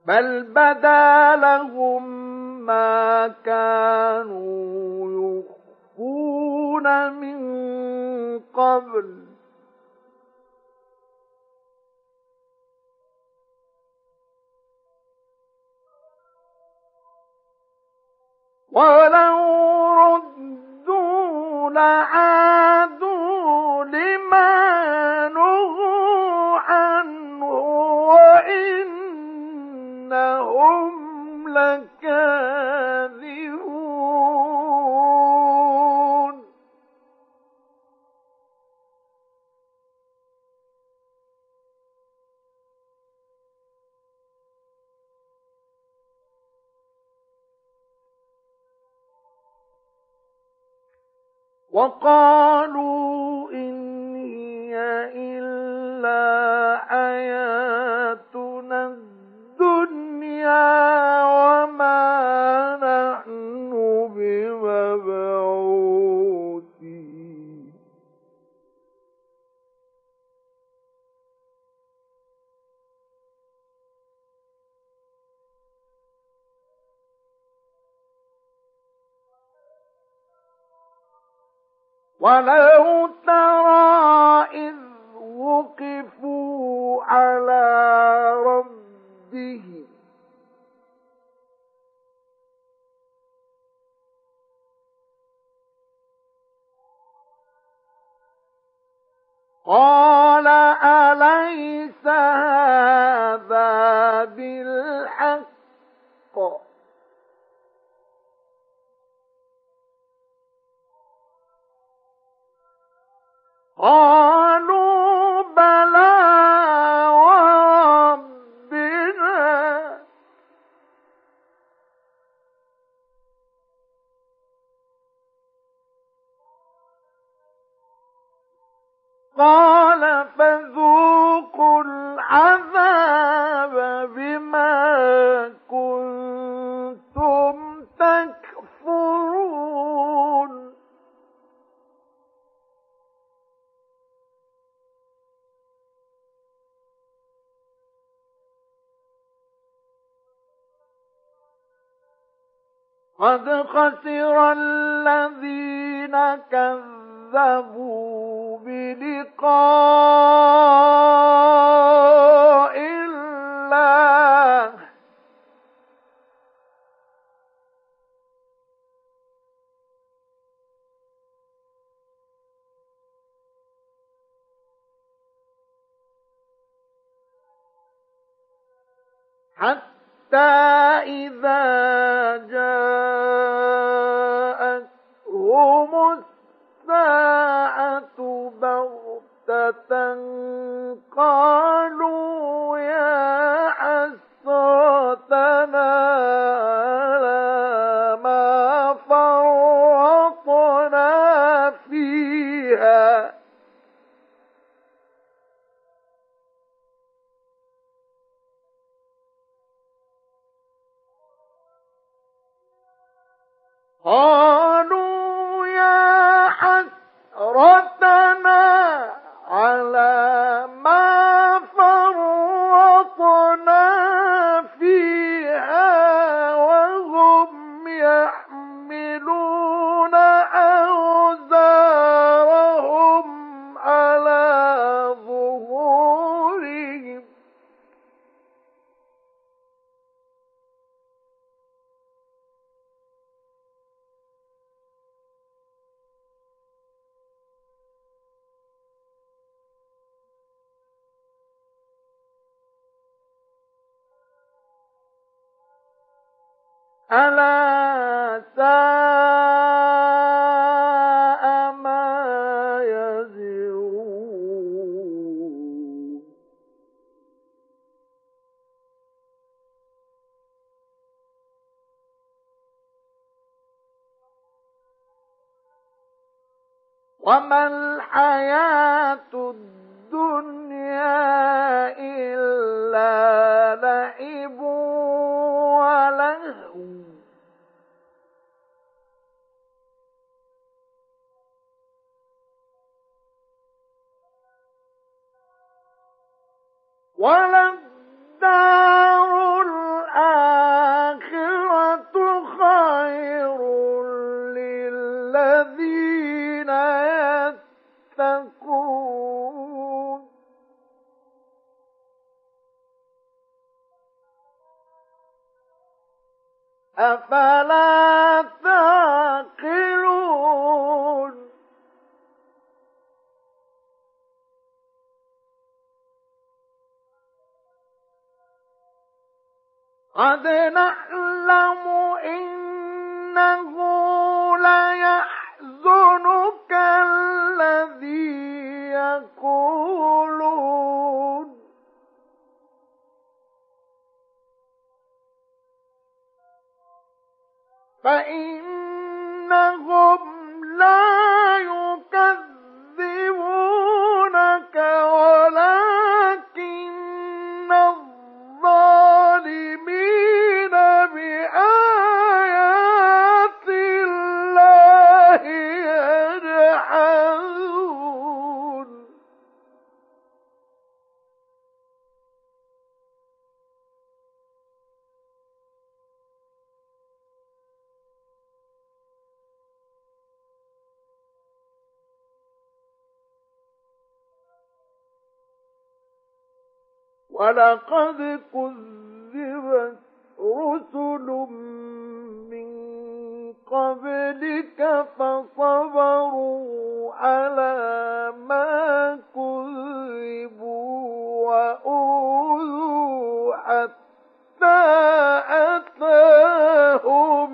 بل بدا لهم ما كانوا يخفون من قبل ولو ردوا لعادوا لما نهوا عنه وإنهم لكاذبون وقالوا إن هي إلا حياتنا الدنيا وما نحن بمبعوثين ولو ترى إذ وقفوا على ربهم قال أليس هذا بالحق قالوا بلى وربنا قال فذوقوا العذاب بما كنتم تكفرون قد خسر الذين كذبوا بلقاء الله حتى إذا جاءتهم الساعة بغتة قالوا يا حسرتنا على ما فرطنا فيها قالوا يا حسرتنا على ما فرطنا فيها وهم يحملون أوزارهم على ظهورهم ألا ساء ما يزرون وما الحياة الدنيا إلا لعب ولهو وللدار أفلا تعقلون قد نعلم إنه ليحزنك الذي يقولون فإنهم لا يكذبونك ولكن الظالمين بآيات الله يجحدون ولقد كذبت رسل من قبلك فصبروا على ما كذبوا وأوذوا حتى أتاهم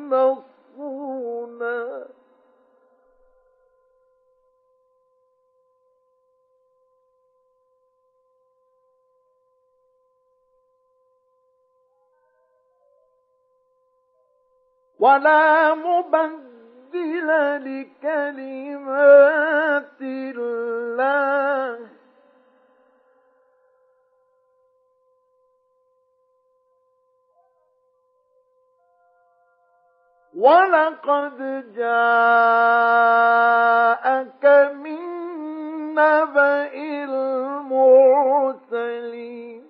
نصرنا ولا مبدل لكلمات الله ولقد جاءك من نبأ المرسلين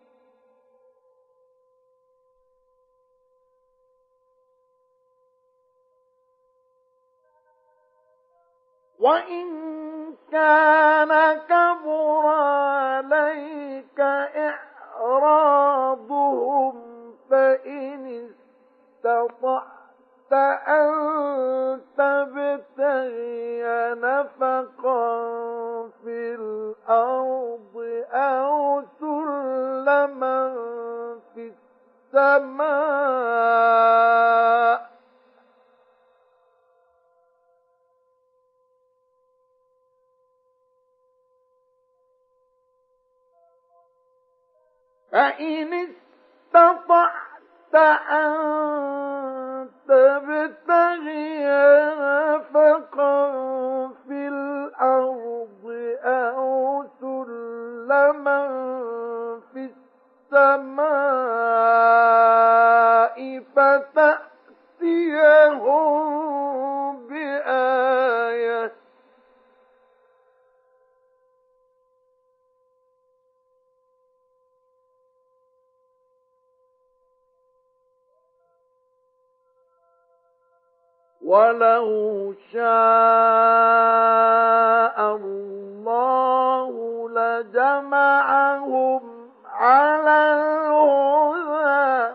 وإن كان كبر عليك إعراضهم فإن استطعت أن تبتغي نفقا في الأرض أو سلما في السماء فإن استطعت أن تبتغي نفقا في الأرض أو سلما في السماء فتأتيهم بآية ولو شاء الله لجمعهم على الهدى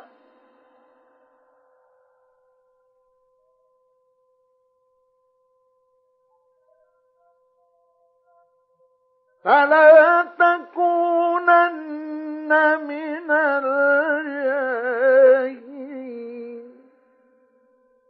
فلا تكونن من